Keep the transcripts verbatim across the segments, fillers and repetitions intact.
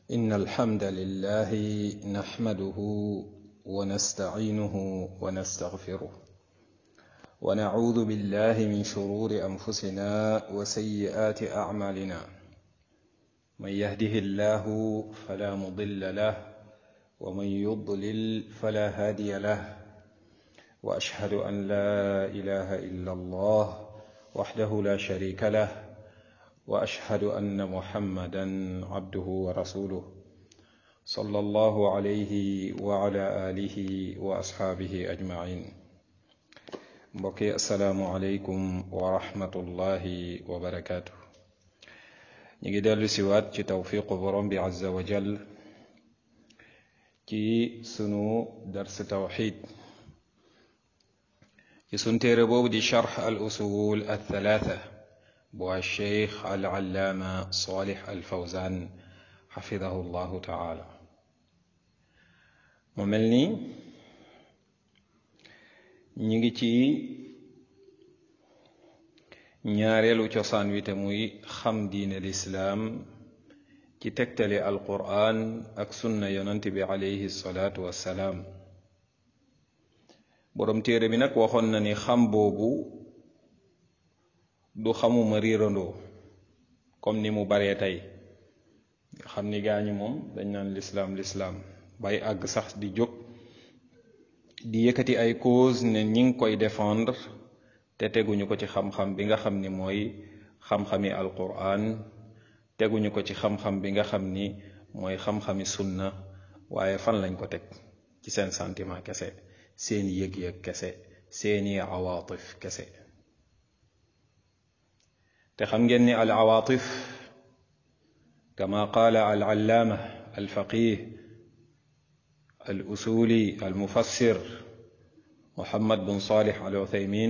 إن الحمد لله نحمده ونستعينه ونستغفره ونعوذ بالله من شرور أنفسنا وسيئات أعمالنا من يهده الله فلا مضل له ومن يضلل فلا هادي له وأشهد أن لا إله إلا الله وحده لا شريك له وأشهد أن محمدا عبده ورسوله صلى الله عليه وعلى آله وأصحابه أجمعين mbokki asalaamualeykum wa rahmatullahi wa barakaatu. ñu ngi dellu siwaat ci tawfiqu borom bi azza wa jal ci sunu dars tawxid ci sun téere boobu di charx al usul al thalaatha bu al cheikh al allaama salih al fawzan xafidahu llahu taala. mu mel ni ñi ngi ci ñaareelu cosaan wi te muy xam diine lislaam ci tegtali alquraan ak sunna yonant bi alayhi salaatu wassalaam. boroom téere bi nag waxoon na ni xam boobu du xamuma riirandoo comme ni mu baree tey nga xam ni gaañu moom dañ naan lislaam lislaam bay àgg sax di jóg di yëkkati ay cause ne ñi ngi koy défendre te teguñu ko ci xam-xam bi nga xam ni mooy xam-xami alquran teguñu ko ci xam-xam bi nga xam ni mooy xam-xami sunna waaye fan lañ ko teg ci seen sentiment kese seeni yëg-yëg kese seeni awaatif kese. te xam ngeen ni al awaatif kama qaala al allaama al faqih al usuli al mufassir muhammad bin salih al uthaymin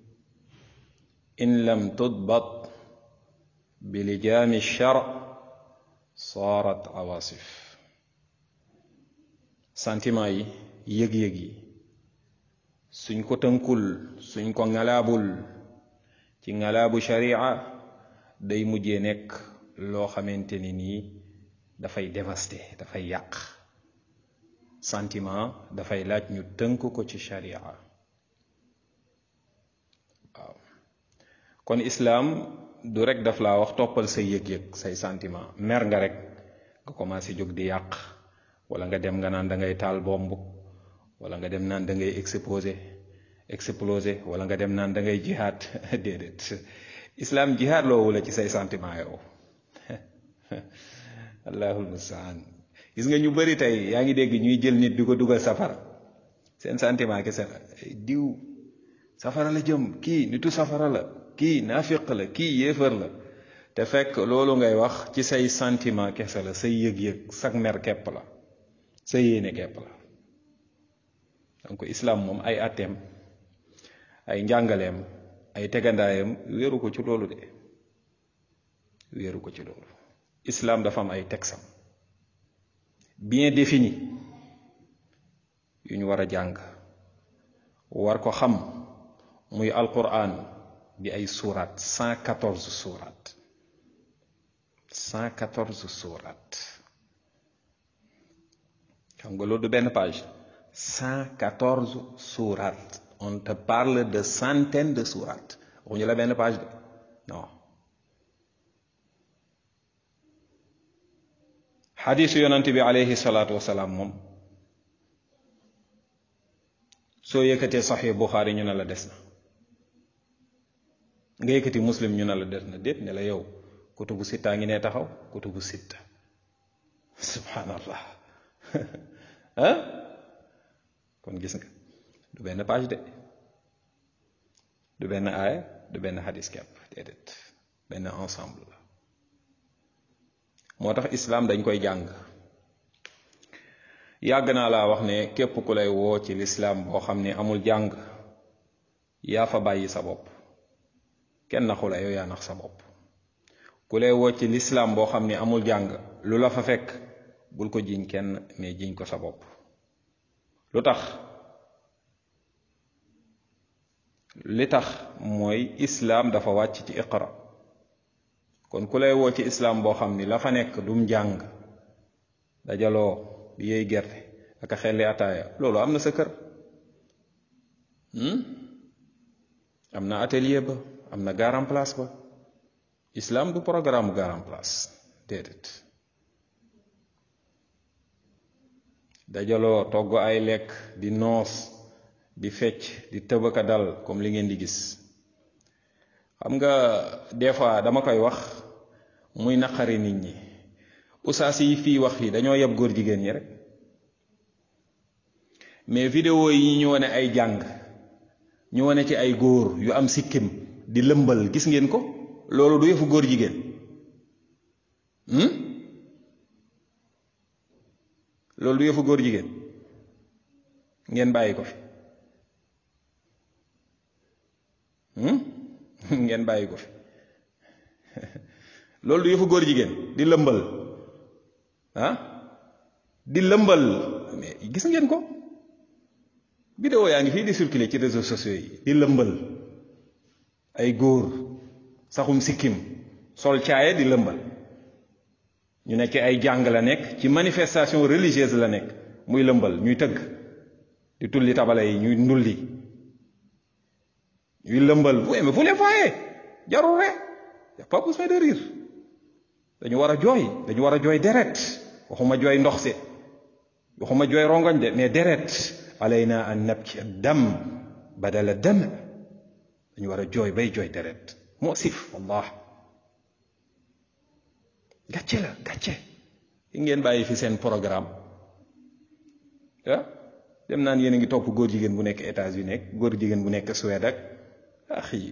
in lam tudbat bi lijaami shar saarat awaasif. sentiment yi yëg-yëg yi suñ ko tënkul suñ ko ngalaabul ci ngalaabu sharia day mujjee nekk loo xamante ni nii dafay dévaster dafay yàq. sentiment dafay laaj ñu tënk ko ci sharia. waaw kon islaam du rek daf laa wax toppal say yëg-yëg say sentiment mer nga rek nga commencé jóg di yàq wala nga dem nga naan da ngay taal bomb wala nga dem naan da ngay exposé explosé wala nga dem naan da ngay jihaad déedéet islaam jihaad loowu la ci say sentiment yow allahul mustaan. gis nga ñu bari tey yaa ngi dégg ñuy jël nit di ko dugal safara seen sentiment kese la diw safara la jëm kii nitu safara la kii naafiq la kii yéefar la te fekk loolu ngay wax ci say sentiment kese la say yëg-yëg sag mer kepp la sa yéene kepp la. donc islam moom ay atteem ay njàngaleem ay tegandaayam wéeru ko ci loolu de wéeru ko ci loolu. islam dafa am ay tegsam bien défini yu ñu war a jàng war ko xam muy alquran bi ay suuraat cent quatorze suuraat cent quatorze suuraat xam nga loolu du benn page. cent quatorze suuraat. on te parle de centaines de suuraat waxuñu la benn page de non. xadiisu yonent bi alayhi salaatu wasalaam moom soo yëkkatee saxiix Buxaari ñu ne la des na nga yëkkati muslim ñu ne la des na déet ne la yow kutubu sitta ngi ne taxaw kutubu sitta subhanallah ah kon gis nga du benn page de du benn aaya du benn xadis kepp déedéet benn ensemble la. moo tax islaam dañ koy jàng. yàgg naa laa wax ne képp ku lay woo ci lislaam boo xam ne amul jàng yaa fa bàyyi sa bopp kenn naxu la yow yaa nax sa bopp. ku lay woo ci lislaam boo xam ne amul jàng lu la fa fekk bul ko jiñ kenn mais jiñ ko sa bopp. lu tax li tax mooy islaam dafa wàcc ci iqra kon ku lay woo ci islaam boo xam ni la fa nekk dum jàng dajaloo di yey gerte ak a xelli ataaya loolu am na sa kër am na atelier ba am na garan place ba islam du programme garan place déedéet dajaloo togg ay lekk di noos di fecc di tëbaka dal comme li ngeen di gis xam nga des fois dama koy wax muy naqari nit ñi usaas yi fii wax yi dañoo yeb góor jigéen ñi rek mais vidéo yi ñu wane ay jàng ñu wane ci ay góor yu am sikkim di lëmbal gis ngeen ko loolu du yëfu góor jigéen loolu du yëfu góor jigéen ngeen bàyyi ko fi ngeen bàyyi ko fi loolu du yëfu góor jigéen di lëmbal ah di lëmbal mais gis ngeen ko vidéo yaa ngi fii di circuler ci réseaux sociaux yi di lëmbal ay góor saxum sikkim sol caaye di lëmbal ñu nekk ay jàng la nekk ci manifestation religieuse la nekk muy lëmbal ñuy tëgg di tulli tabale yi ñuy ndulli ñuy lëmbal oui mais vous les voyez jarul rek y a pas besoin de rire dañu war a jooy dañu war a jooy deret waxuma jooy ndox si waxuma jooy rongoñ de mais deret alayna an nabki dam badala dam dañu war a jooy bay jooy deret moo sif wallah gàcce la gàcce yi ngeen bàyyi fi seen programme ah dem naan yéen a ngi topp góor jigéen bu nekk États-Unis ak góor jigéen bu nekk Suède ak axi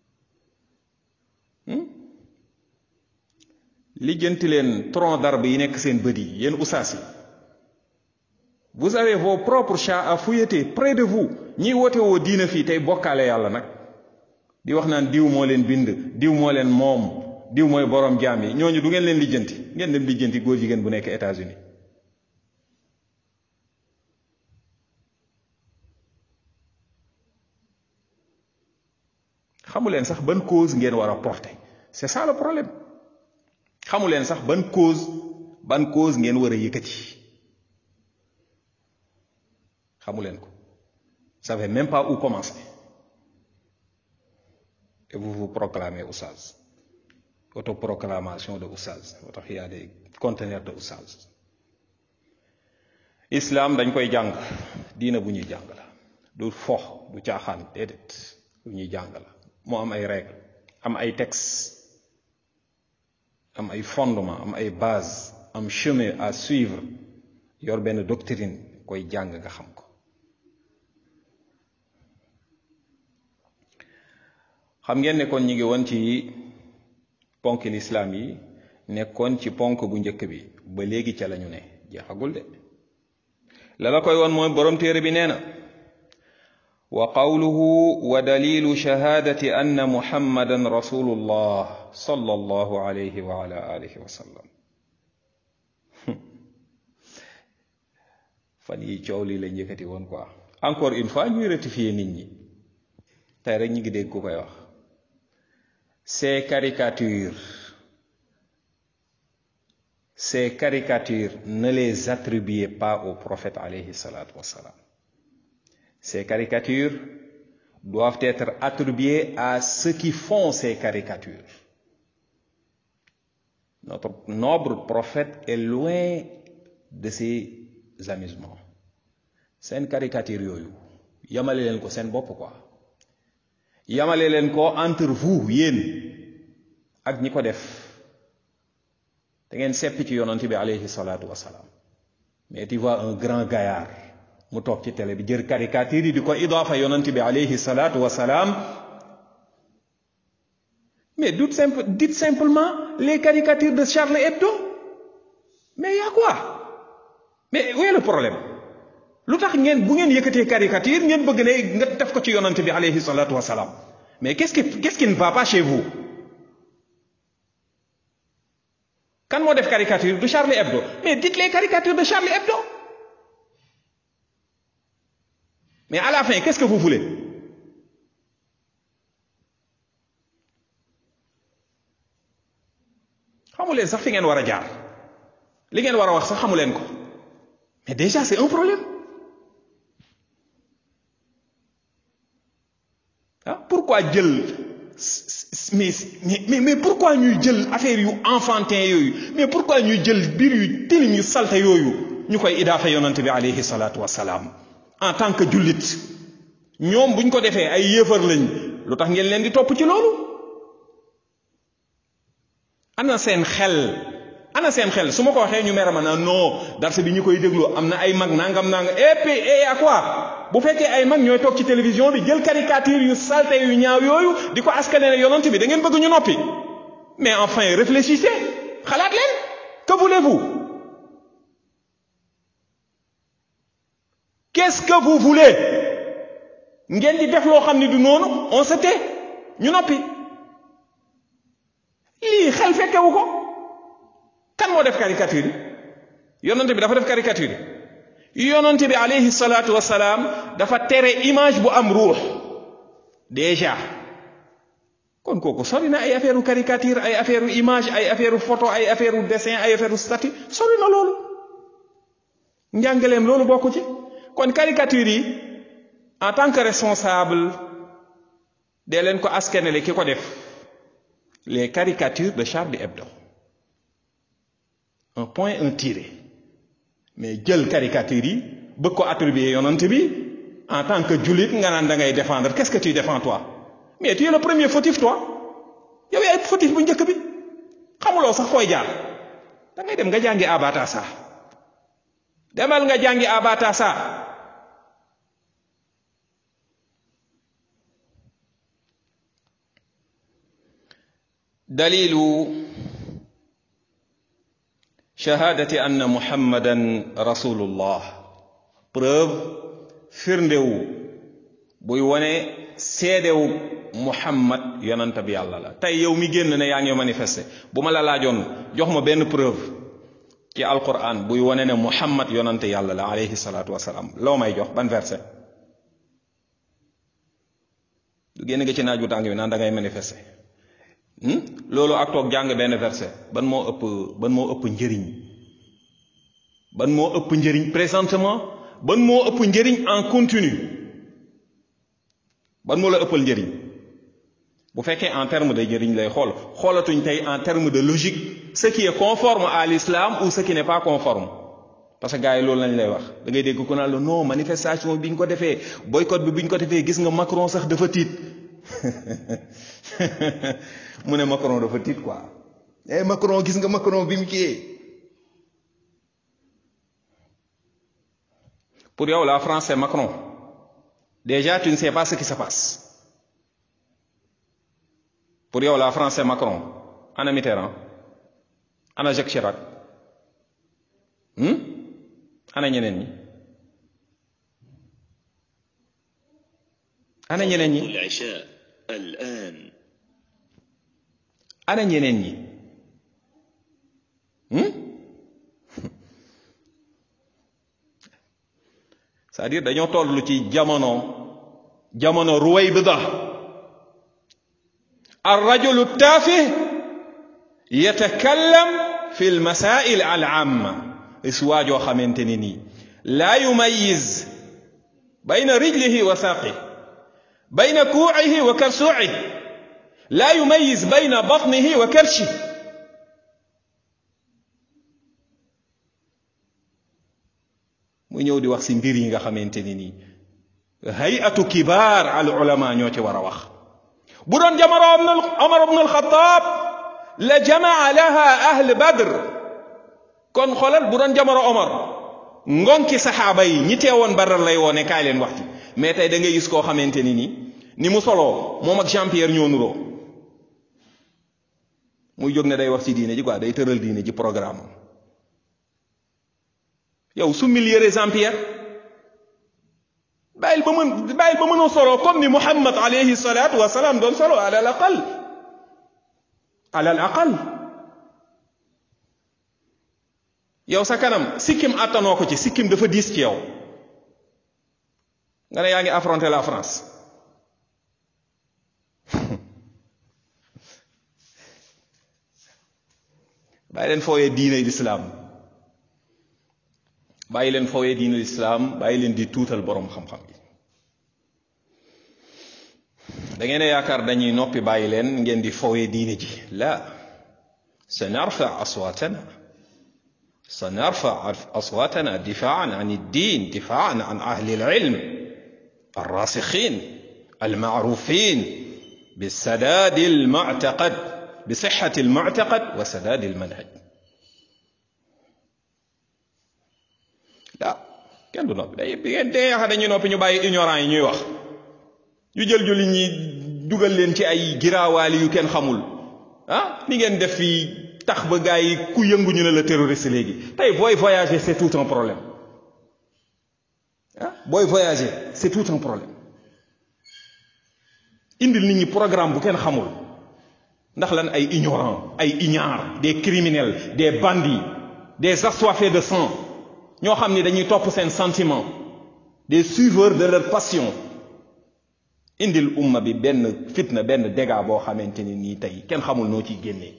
lijjanti leen tronc d'arbre yi nekk seen bët yi yéen usaas yi vous avez vos propres chats à fouetter près de vous ñiy woote woo diina fii tey bokkaale yàlla nag di wax naan diw moo leen bind diw moo leen moom diw mooy borom jaam yi ñooñu du ngeen leen lijjanti ngeen dem lijjanti góor jigéen bu nekk États-Unis xamu leen sax ban cause ngeen war a porter c'est ça le problème xamu leen sax ban cause ban cause ngeen war a yëkkati xamu leen ko vous savez même pas où commencer et vous vous proclamez oustaz autoproclamation de oustaz moo tax y a des conteneurs de oustaz islam dañ koy jàng diina bu ñuy jàng la du fox du caaxaan déedéet bu ñuy jàng la moo am ay règles am ay textes am ay fondements am ay bases am chemin à suivre yor benn doctrine koy jàng nga xam ko xam ngeen ne kon ñi ngi woon ci ponk l'islam yi nekkoon ci ponk bu njëkk bi ba léegi ca lañu ne jeexagul de la la koy woon mooy borom téere bi nee na wa qawluhu wa dalilu shahadati anna muhammadan rasulullah sallallahu alayhi wa ala alihi wa sallam fan yi coow lii la njëkkati woon quoi encore une fois ñuy rectifier nit ñi tey rek ñi ngi dégg ku koy wax ces caricatures ces caricatures ne les attribuez pas au prophète alayhi salatu wassalam. Ces caricatures doivent être attribuées à ceux qui font ces caricatures. Notre noble prophète est loin de ces amusements. Seen caricature yooyu yamale leen ko seen bopp quoi yamale leen ko entre vous yéen ak ñi ko def da ngeen seppi ci yonent bi alayhi salatu wassalam. Mais tu vois un grand gaillard mu toog ci télé bi jër caricature yi di ko idaafa yonent bi alayhi salatu wassalam. Mais dites, simple, dites simplement les caricatures de Charlie Hebdo. Mais il y a quoi? Mais où est le problème? lu tax ngeen bu ngeen yëkkatee caricature ngeen bëgg ne nga def ko ci yonent bi alayhi salatu wassalam. Mais qu'est-ce qui qu'est-ce qui ne va pas chez vous? Kan moo def caricature de Charlie Hebdo? Mais dites les caricatures de Charlie Hebdo. Mais à la fin, qu'est-ce que vous voulez? xamu leen sax fi ngeen war a jaar li ngeen war a wax sax xamu leen ko mais déjà c'est un problème ah pourquoi jël mais mais mais pourquoi ñuy jël affaire yu enfantin yooyu mais pourquoi ñuy jël biir yu tilim yu salte yooyu ñu koy idaafa yonante bi alayhi salaatu wassalaam en tant que jullit ñoom buñ ko defee ay yéefar lañ lu tax ngeen leen di topp ci loolu ana seen xel ana seen xel su ma ko waxee ñu mer ma naan non darse bi ñu koy déglu am na ay mag nangam nangam et puis et à quoi bu fekkee ay mag ñooy toog ci télévision bi jël caricature yu salte yu ñaaw yooyu di ko askanale yonent bi da ngeen bëgg ñu noppi mais enfin réfléchissez xalaat leen que voulez-vous qu'est-ce que vous voulez ngeen di def loo xam ni du noonu on se tait ñu noppi lii xel fekkewu ko kan moo def caricature yi yonante bi dafa def caricature yi yonante bi alayhi salaatu wassalaam dafa tere image bu am ruux déjà kon kooku sori na ay affaire u caricature ay affaire u image ay affaire u photo ay affaire u dessin ay affaire u statue sori na loolu njàngaleem loolu bokku ci kon caricature yi en tant que responsable dee leen ko askanele ki ko def les caricatures de Charlie Hebdo un point un tiré mais jël caricature yi bëgg ko attribuer yonent bi en tant que jullit nga naan da ngay défendre qu'est-ce que tu défends toi mais tu es le premier fautif toi yow yaay fautif bu njëkk bi xamuloo sax fooy jaar da ngay dem nga jàngi abatasa demal nga jàngi abatasa dalilu shahadati anna muhammadan rasulullah preuve firndewu buy wone seedewu muhammad yonanta bi yàlla la tey yow mi génn ne yaa ngi manifester bu ma la laajoon jox ma benn preuve ci alquran buy wone ne muhammad yonante yàlla la alayhi salaatu wasalaam loo may jox ban verset du génn nga ci naaj bu tàng bi naan da ngay manifester loolu ak toog jàng benn verset ban moo ëpp ban moo ëpp njëriñ ban moo ëpp njëriñ présentement ban moo ëpp njëriñ en continu ban moo la ëppal njëriñ bu fekkee en terme de njëriñ lay xool xoolatuñ tey en terme de logique ce qui est conforme à l'islam ou ce qui n'est pas conforme parce que gars yi loolu lañ lay wax da ngay dégg ku naan la non manifestation bi ñu ko defee boycott bi bi ñu ko defee gis nga Macron sax dafa tiit mu ne Macron dafa tiit quoi eh Macron gis nga Macron bi mu kiyee pour yow la France c'est Macron déjà tu ne sais pas ce qui se passe pour yow la France c'est Macron ana Mitterrand ana Jacques Chirac hmm? ana ñeneen ñi ana ñeneen ñi ana ñeneen ñi c'est-à-dire dañoo toll ci jamono jamono ruwaybida الرجل التافه يتكلم في المسائل العامة اسواجو خمنتني لا يميز بين رجله وساقه بين كوعه وكرسوعه لا يميز بين بطنه وكرشه mu ñëw di wax ci mbir yi nga xamante ni nii hay'atu kibaar al ulama ñoo ci war a wax bu doon jamono Omar ibn al-Khattab la jamaa laha ahl Badr kon xoolal bu doon jamono Omar ngonki saxaaba yi ñi teewoon Badr lay woone kaay leen wax ci mais tey da ngay gis koo xamante ni nii ni mu soloo moom ak Jean Pierre ñoo nuroo muy jóg ne day wax ci diine ji quoi day tëral diine ji programme yow su mil yére Jean Pierre bàyyil ba mën bàyyil ba mënoo solo comme ni Muhammad alayhi salaatu wa salaam doon solo ala al aqal ala al aqal yow sa kanam sikkim attanoo ko ci sikkim dafa diis ci yow nga ne yaa ngi affronter la France bàyyi leen fooyee diine l'islam bàyyi leen fowee diine lislaam bàyyi leen di tuutal boroom xam-xam yi da ngeen a yaakaar dañuy noppi bàyyi leen ngeen di fowee diine ji la sanarfa aswatana sanarfa aswatana difaan an ad-din difaan an ahli al-ilm الراسخين المعروفين بالسداد المعتقد بصحة المعتقد وسداد المنهج لا kenn du noppi day day yaakaar dañuy noppi ñu bàyyi ignorant yi ñuy wax ñu jël julli ñi dugal leen ci ay giraawaali yu kenn xamul ah ni ngeen def fii tax ba gaa yi ku yëngu ñu ne la terroriste léegi tey booy voyager c'est tout un problème ah booy voyager c'est tout un problème indil nit ñi programme bu kenn xamul ndax lan ay ignorants ay ignares des criminels des bandits des assoiffés de sang ñoo xam ni dañuy topp seen sentiment des suiveurs de leur passion indil umma bi benn fitna benn dégât boo xamante ni nii tey kenn xamul noo ciy génnee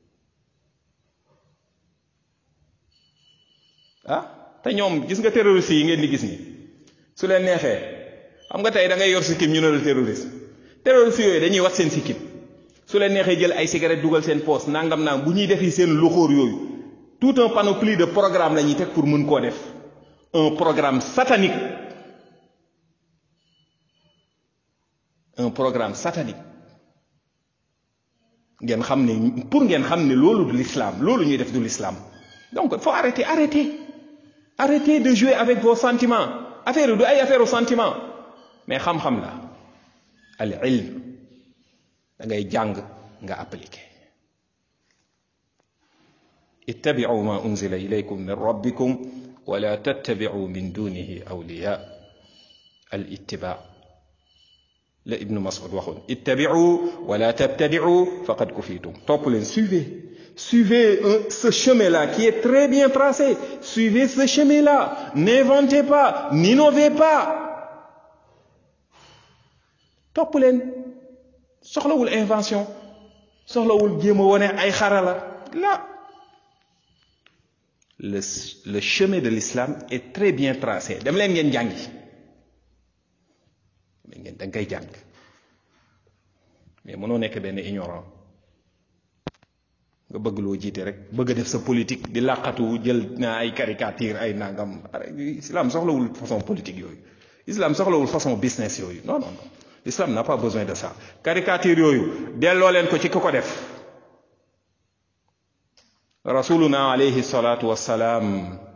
ah te ñoom gis nga terroristes yi ngeen di gis ni su leen neexee xam nga tey da ngay yor sikkim ñu ne la terroriste terroristes yooyu dañuy wat seen sikkim su leen neexee jël ay cigarette dugal seen poche nangam nangam bu ñuy defi seen loxoor yooyu tout un panoplie de programme la ñuy teg pour mën koo def un programme satanique un programme satanique ngeen xam ne pour ngeen xam ne loolu du l'islam loolu ñuy def du l'islam donc il faut arrêter arrêter arrêter de jouer avec vos sentiments affaire du ay affaire au sentiment mais xam-xam la al ilm da ngay jàng nga appliquer ittabi'u ma unzila ilaykum min rabbikum wa la tattabi'u min dunihi awliya al ittiba' la ibnu Mas'ud waxoon ittabi'u wa la tabtadi'u faqad kufitum topp leen suivez suivez un, ce chemin-là qui est très bien tracé suivez ce chemin-là n'inventez pas n'innovez pas topp leen soxlawul invention soxlawul jéem a wone ay xarala la le le chemin de l'islam est très bien tracé dem leen ngeen jàngi mais ngeen da nga koy jàng mais mënoo nekk benn ignorant nga bëgg loo jiite rek bëgg a def sa politique di làqatu jël na ay caricature ay nangam islam soxlawul façon politique yooyu islam soxlawul façon business yooyu non non non l'islam n'a pas besoin de ça caricature yooyu delloo leen ko ci ku ko def rasuluna alayhi salatu wassalaam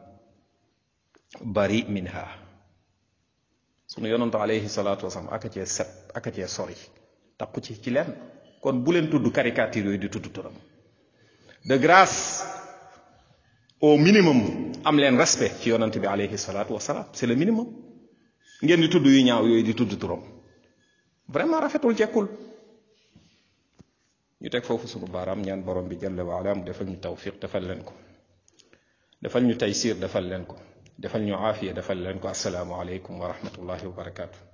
bari minha sunu yonantu alayhi salatu wassalaam aka cee set aka cee sori takku ci ci leen kon bu leen tudd caricature yooyu di tudd turam de grâce au minimum am leen respect ci yonante bi alayhi salatu wassalaam c'est le minimum ngeen di tudd yu ñaaw yooyu di tudd turam vraiment rafetul jekkul ñu teg foofu sunu baaraam ñaan borom bi jalla wa ala mu defal ñu tawfiq defal leen ko defal ñu taysir defal leen ko defal ñu aafiya defal leen ko assalaamu aleykum wa rahmatullahi wa barakaatu